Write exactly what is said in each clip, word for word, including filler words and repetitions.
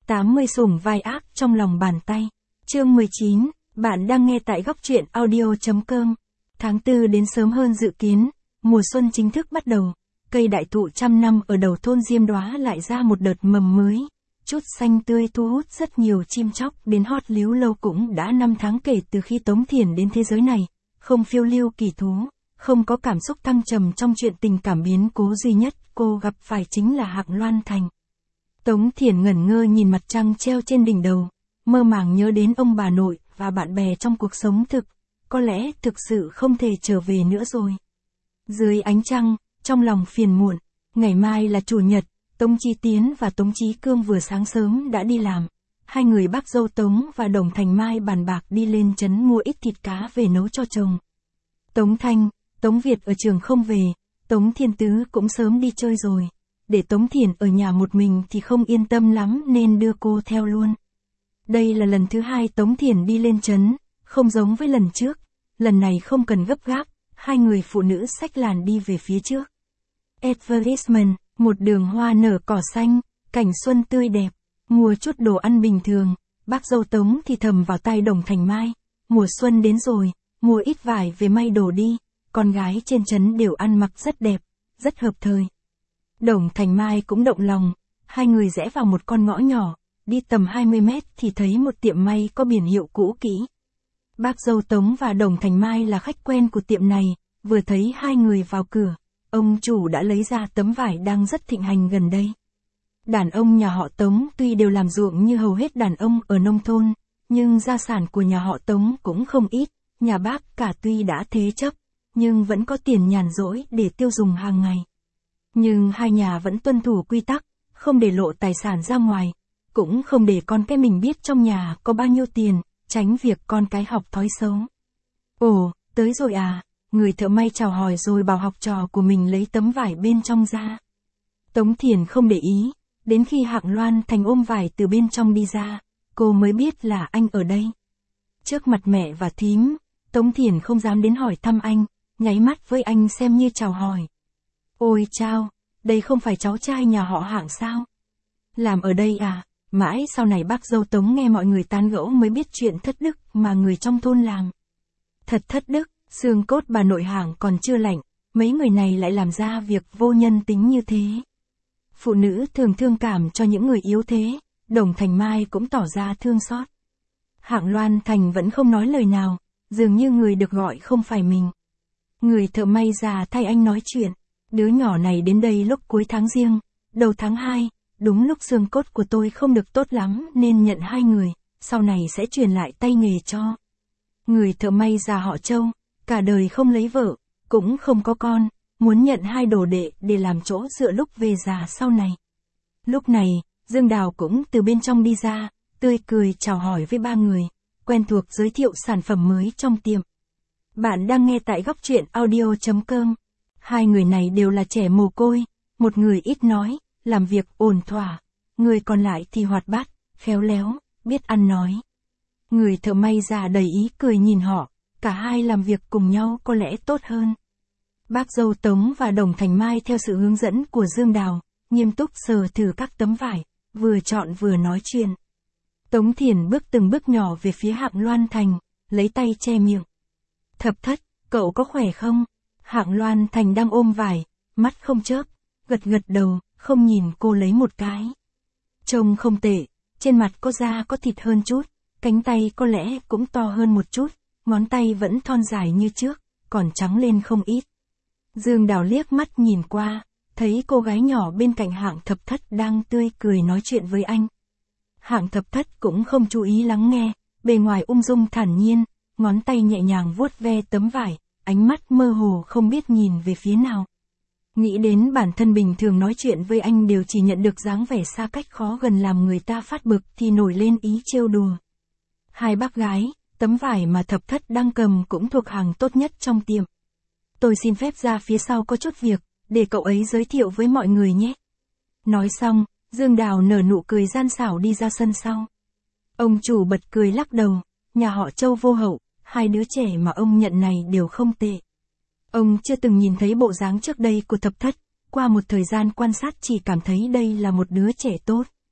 tám mươi sủng vai ác trong lòng bàn tay. Chương mười chín, bạn đang nghe tại góc truyện audio.com. Tháng tư đến sớm hơn dự kiến, mùa xuân chính thức bắt đầu. Cây đại thụ trăm năm ở đầu thôn Diêm Đoá lại ra một đợt mầm mới. Chút xanh tươi thu hút rất nhiều chim chóc đến hót líu lâu. Cũng đã năm tháng kể từ khi Tống Thiển đến thế giới này, không phiêu lưu kỳ thú, không có cảm xúc thăng trầm trong chuyện tình cảm biến cố, duy nhất cô gặp phải chính là Hạng Loan Thành. Tống Thiển ngẩn ngơ nhìn mặt trăng treo trên đỉnh đầu, mơ màng nhớ đến ông bà nội và bạn bè trong cuộc sống thực, có lẽ thực sự không thể trở về nữa rồi. Dưới ánh trăng, trong lòng phiền muộn, ngày mai là chủ nhật, Tống Chí Tiến và Tống Chí Cương vừa sáng sớm đã đi làm. Hai người bác dâu Tống và Đồng Thành Mai bàn bạc đi lên trấn mua ít thịt cá về nấu cho chồng. Tống Thanh, Tống Việt ở trường không về, Tống Thiên Tứ cũng sớm đi chơi rồi. Để Tống Thiển ở nhà một mình thì không yên tâm lắm nên đưa cô theo luôn. Đây là lần thứ hai Tống Thiển đi lên trấn, không giống với lần trước. Lần này không cần gấp gáp, hai người phụ nữ xách làn đi về phía trước. Advertisement, một đường hoa nở cỏ xanh, cảnh xuân tươi đẹp, mua chút đồ ăn bình thường. Bác dâu Tống thì thầm vào tai Đồng Thành Mai, mùa xuân đến rồi, mua ít vải về may đồ đi, con gái trên trấn đều ăn mặc rất đẹp, rất hợp thời. Đồng Thành Mai cũng động lòng, hai người rẽ vào một con ngõ nhỏ, đi tầm hai mươi mét thì thấy một tiệm may có biển hiệu cũ kỹ. Bác dâu Tống và Đồng Thành Mai là khách quen của tiệm này, vừa thấy hai người vào cửa, ông chủ đã lấy ra tấm vải đang rất thịnh hành gần đây. Đàn ông nhà họ Tống tuy đều làm ruộng như hầu hết đàn ông ở nông thôn, nhưng gia sản của nhà họ Tống cũng không ít, nhà bác cả tuy đã thế chấp, nhưng vẫn có tiền nhàn rỗi để tiêu dùng hàng ngày. Nhưng hai nhà vẫn tuân thủ quy tắc, không để lộ tài sản ra ngoài, cũng không để con cái mình biết trong nhà có bao nhiêu tiền, tránh việc con cái học thói xấu. Ồ, tới rồi à, người thợ may chào hỏi rồi bảo học trò của mình lấy tấm vải bên trong ra. Tống Thiển không để ý, đến khi Hạng Loan Thành ôm vải từ bên trong đi ra, cô mới biết là anh ở đây. Trước mặt mẹ và thím, Tống Thiển không dám đến hỏi thăm anh, nháy mắt với anh xem như chào hỏi. Ôi chao, đây không phải cháu trai nhà họ Hạng sao? Làm ở đây à? Mãi sau này bác dâu Tống nghe mọi người tán gẫu mới biết chuyện thất đức mà người trong thôn làm. Thật thất đức, xương cốt bà nội Hạng còn chưa lạnh, mấy người này lại làm ra việc vô nhân tính như thế. Phụ nữ thường thương cảm cho những người yếu thế, Đồng Thành Mai cũng tỏ ra thương xót. Hạng Loan Thành vẫn không nói lời nào, dường như người được gọi không phải mình. Người thợ may già thay anh nói chuyện. Đứa nhỏ này đến đây lúc cuối tháng Giêng, đầu tháng hai, đúng lúc xương cốt của tôi không được tốt lắm nên nhận hai người, sau này sẽ truyền lại tay nghề cho. Người thợ may già họ Châu, cả đời không lấy vợ, cũng không có con, muốn nhận hai đồ đệ để làm chỗ dựa lúc về già sau này. Lúc này, Dương Đào cũng từ bên trong đi ra, tươi cười chào hỏi với ba người, quen thuộc giới thiệu sản phẩm mới trong tiệm. Bạn đang nghe tại góc truyện audio.com. Hai người này đều là trẻ mồ côi, một người ít nói, làm việc ổn thỏa, người còn lại thì hoạt bát, khéo léo, biết ăn nói. Người thợ may già đầy ý cười nhìn họ, cả hai làm việc cùng nhau có lẽ tốt hơn. Bác dâu Tống và Đồng Thành Mai theo sự hướng dẫn của Dương Đào, nghiêm túc sờ thử các tấm vải, vừa chọn vừa nói chuyện. Tống Thiển bước từng bước nhỏ về phía Hạng Loan Thành, lấy tay che miệng. Thập thất, cậu có khỏe không? Hạng Loan Thành đang ôm vải, mắt không chớp, gật gật đầu, không nhìn cô lấy một cái. Trông không tệ, trên mặt có da có thịt hơn chút, cánh tay có lẽ cũng to hơn một chút, ngón tay vẫn thon dài như trước, còn trắng lên không ít. Dương Đào liếc mắt nhìn qua, thấy cô gái nhỏ bên cạnh Hạng Thập Thất đang tươi cười nói chuyện với anh. Hạng Thập Thất cũng không chú ý lắng nghe, bề ngoài ung dung thản nhiên, ngón tay nhẹ nhàng vuốt ve tấm vải, ánh mắt mơ hồ không biết nhìn về phía nào. Nghĩ đến bản thân bình thường nói chuyện với anh đều chỉ nhận được dáng vẻ xa cách khó gần làm người ta phát bực thì nổi lên ý trêu đùa. Hai bác gái, tấm vải mà Thập Thất đang cầm cũng thuộc hàng tốt nhất trong tiệm. Tôi xin phép ra phía sau có chút việc, để cậu ấy giới thiệu với mọi người nhé. Nói xong, Dương Đào nở nụ cười gian xảo đi ra sân sau. Ông chủ bật cười lắc đầu, nhà họ Châu vô hậu, hai đứa trẻ mà ông nhận này đều không tệ. Ông chưa từng nhìn thấy bộ dáng trước đây của Thập Thất, qua một thời gian quan sát chỉ cảm thấy đây là một đứa trẻ tốt.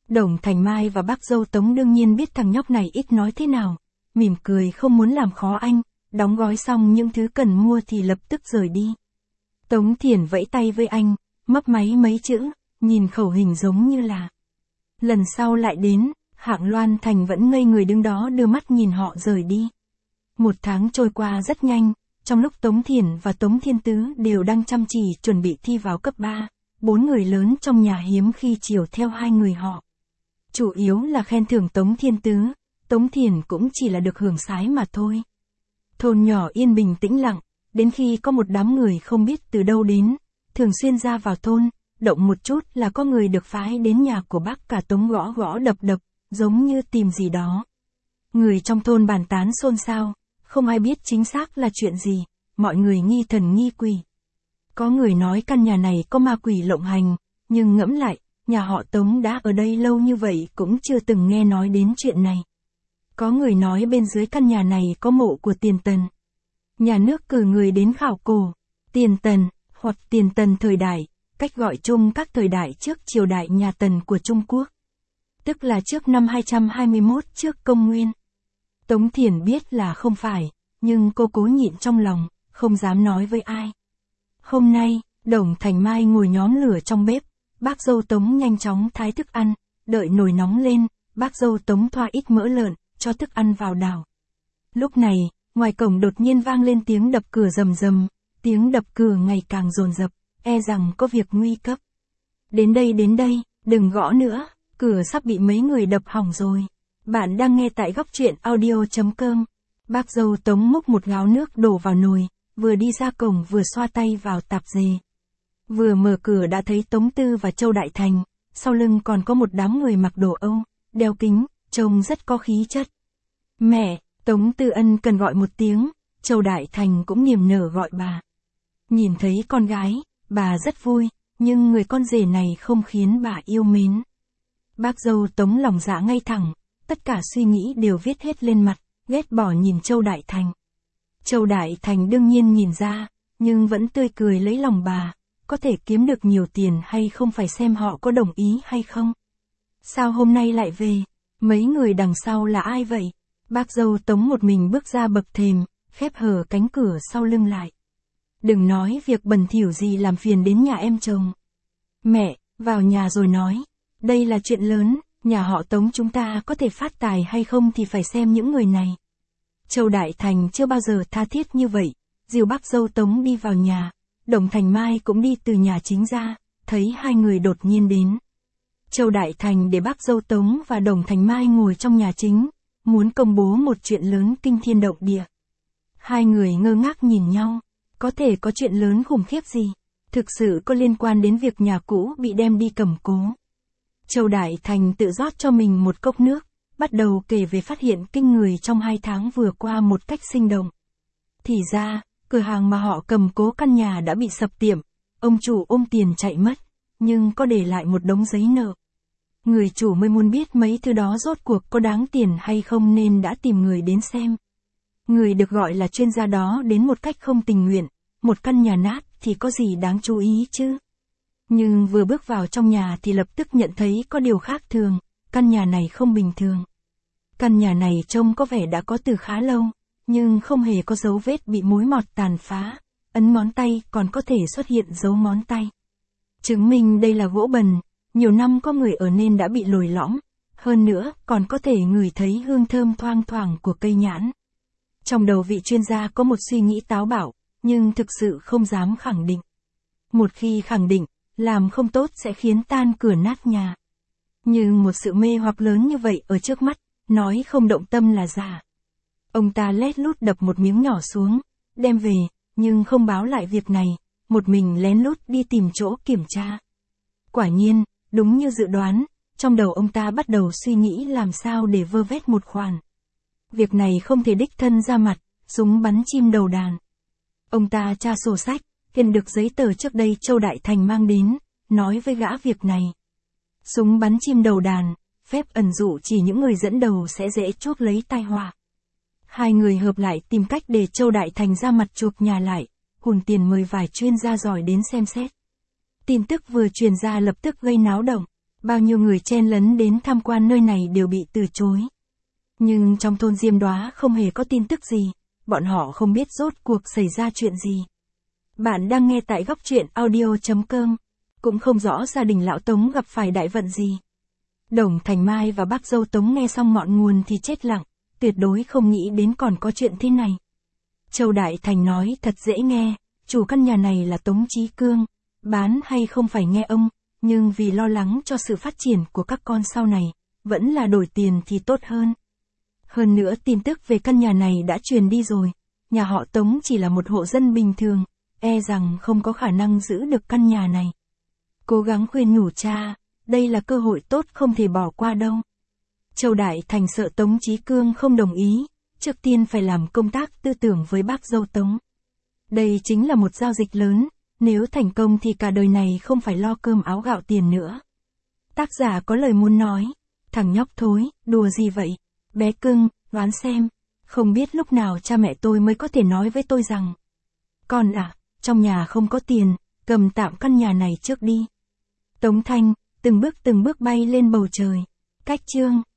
Đồng Thành Mai và bác dâu Tống đương nhiên biết thằng nhóc này ít nói thế nào, mỉm cười không muốn làm khó anh, đóng gói xong những thứ cần mua thì lập tức rời đi. Tống Thiển vẫy tay với anh, mấp máy mấy chữ, nhìn khẩu hình giống như là. Lần sau lại đến, Hạng Loan Thành vẫn ngây người đứng đó đưa mắt nhìn họ rời đi. Một tháng trôi qua rất nhanh, trong lúc Tống Thiển và Tống Thiên Tứ đều đang chăm chỉ chuẩn bị thi vào cấp ba, bốn người lớn trong nhà hiếm khi chiều theo hai người họ. Chủ yếu là khen thưởng Tống Thiên Tứ, Tống Thiển cũng chỉ là được hưởng sái mà thôi. Thôn nhỏ yên bình tĩnh lặng, đến khi có một đám người không biết từ đâu đến, thường xuyên ra vào thôn, động một chút là có người được phái đến nhà của bác cả Tống gõ gõ đập đập, giống như tìm gì đó. Người trong thôn bàn tán xôn xao, không ai biết chính xác là chuyện gì, mọi người nghi thần nghi quỷ. Có người nói căn nhà này có ma quỷ lộng hành, nhưng ngẫm lại, nhà họ Tống đã ở đây lâu như vậy cũng chưa từng nghe nói đến chuyện này. Có người nói bên dưới căn nhà này có mộ của Tiền Tần. Nhà nước cử người đến khảo cổ, Tiền Tần, hoặc Tiền Tần thời đại, cách gọi chung các thời đại trước triều đại nhà Tần của Trung Quốc. Tức là trước năm hai trăm hai mươi mốt trước công nguyên. Tống Thiển biết là không phải, nhưng cô cố nhịn trong lòng, không dám nói với ai. Hôm nay, Đồng Thành Mai ngồi nhóm lửa trong bếp, bác dâu Tống nhanh chóng thái thức ăn, đợi nồi nóng lên, bác dâu Tống thoa ít mỡ lợn, cho thức ăn vào đảo. Lúc này, ngoài cổng đột nhiên vang lên tiếng đập cửa rầm rầm, tiếng đập cửa ngày càng dồn dập, e rằng có việc nguy cấp. Đến đây đến đây, đừng gõ nữa, cửa sắp bị mấy người đập hỏng rồi. Bạn đang nghe tại góc truyện audio.com. Bác dâu Tống múc một gáo nước đổ vào nồi, vừa đi ra cổng vừa xoa tay vào tạp dề. Vừa mở cửa đã thấy Tống Tư và Châu Đại Thành, sau lưng còn có một đám người mặc đồ Âu, đeo kính, trông rất có khí chất. Mẹ, Tống Tư ân cần gọi một tiếng, Châu Đại Thành cũng niềm nở gọi bà. Nhìn thấy con gái, bà rất vui, nhưng người con rể này không khiến bà yêu mến. Bác dâu Tống lòng dạ ngay thẳng, tất cả suy nghĩ đều viết hết lên mặt, ghét bỏ nhìn Châu Đại Thành. Châu Đại Thành đương nhiên nhìn ra, nhưng vẫn tươi cười lấy lòng bà, có thể kiếm được nhiều tiền hay không phải xem họ có đồng ý hay không. Sao hôm nay lại về? Mấy người đằng sau là ai vậy? Bác dâu Tống một mình bước ra bậc thềm, khép hờ cánh cửa sau lưng lại. Đừng nói việc bẩn thỉu gì làm phiền đến nhà em chồng. Mẹ, vào nhà rồi nói. Đây là chuyện lớn, nhà họ Tống chúng ta có thể phát tài hay không thì phải xem những người này. Châu Đại Thành chưa bao giờ tha thiết như vậy, dìu bác dâu Tống đi vào nhà. Đồng Thành Mai cũng đi từ nhà chính ra, thấy hai người đột nhiên đến. Châu Đại Thành để bác dâu Tống và Đồng Thành Mai ngồi trong nhà chính, muốn công bố một chuyện lớn kinh thiên động địa. Hai người ngơ ngác nhìn nhau, có thể có chuyện lớn khủng khiếp gì, thực sự có liên quan đến việc nhà cũ bị đem đi cầm cố. Châu Đại Thành tự rót cho mình một cốc nước, bắt đầu kể về phát hiện kinh người trong hai tháng vừa qua một cách sinh động. Thì ra, cửa hàng mà họ cầm cố căn nhà đã bị sập tiệm, ông chủ ôm tiền chạy mất, nhưng có để lại một đống giấy nợ. Người chủ mới muốn biết mấy thứ đó rốt cuộc có đáng tiền hay không nên đã tìm người đến xem. Người được gọi là chuyên gia đó đến một cách không tình nguyện, một căn nhà nát thì có gì đáng chú ý chứ. Nhưng vừa bước vào trong nhà thì lập tức nhận thấy có điều khác thường, căn nhà này không bình thường. Căn nhà này trông có vẻ đã có từ khá lâu, nhưng không hề có dấu vết bị mối mọt tàn phá, ấn ngón tay còn có thể xuất hiện dấu ngón tay. Chứng minh đây là gỗ bần, nhiều năm có người ở nên đã bị lồi lõm, hơn nữa còn có thể ngửi thấy hương thơm thoang thoảng của cây nhãn. Trong đầu vị chuyên gia có một suy nghĩ táo bạo, nhưng thực sự không dám khẳng định. Một khi khẳng định, làm không tốt sẽ khiến tan cửa nát nhà. Nhưng một sự mê hoặc lớn như vậy ở trước mắt, nói không động tâm là giả. Ông ta lét lút đập một miếng nhỏ xuống, đem về, nhưng không báo lại việc này, một mình lén lút đi tìm chỗ kiểm tra. Quả nhiên, đúng như dự đoán, trong đầu ông ta bắt đầu suy nghĩ làm sao để vơ vét một khoản. Việc này không thể đích thân ra mặt, súng bắn chim đầu đàn. Ông ta tra sổ sách, hiện được giấy tờ trước đây Châu Đại Thành mang đến, nói với gã việc này. Súng bắn chim đầu đàn, phép ẩn dụ chỉ những người dẫn đầu sẽ dễ chuốc lấy tai họa. Hai người hợp lại tìm cách để Châu Đại Thành ra mặt chuộc nhà lại, hùn tiền mời vài chuyên gia giỏi đến xem xét. Tin tức vừa truyền ra lập tức gây náo động. bao nhiêu người chen lấn đến tham quan nơi này đều bị từ chối. Nhưng trong thôn Diêm Đoá không hề có tin tức gì, bọn họ không biết rốt cuộc xảy ra chuyện gì. Bạn đang nghe tại góc truyện audio.com, cũng không rõ gia đình lão Tống gặp phải đại vận gì. Đồng Thành Mai và bác dâu Tống nghe xong ngọn nguồn thì chết lặng, tuyệt đối không nghĩ đến còn có chuyện thế này. Châu Đại Thành nói thật dễ nghe, chủ căn nhà này là Tống Chí Cương, bán hay không phải nghe ông, nhưng vì lo lắng cho sự phát triển của các con sau này, vẫn là đổi tiền thì tốt hơn. Hơn nữa tin tức về căn nhà này đã truyền đi rồi, nhà họ Tống chỉ là một hộ dân bình thường, e rằng không có khả năng giữ được căn nhà này. Cố gắng khuyên nhủ cha, đây là cơ hội tốt không thể bỏ qua đâu. Châu Đại Thành sợ Tống Chí Cương không đồng ý, trước tiên phải làm công tác tư tưởng với bác dâu Tống. Đây chính là một giao dịch lớn, nếu thành công thì cả đời này không phải lo cơm áo gạo tiền nữa. Tác giả có lời muốn nói, thằng nhóc thối, đùa gì vậy? Bé cưng, đoán xem, không biết lúc nào cha mẹ tôi mới có thể nói với tôi rằng, con à, trong nhà không có tiền, cầm tạm căn nhà này trước đi. Tống Thanh, từng bước từng bước bay lên bầu trời. Cách chương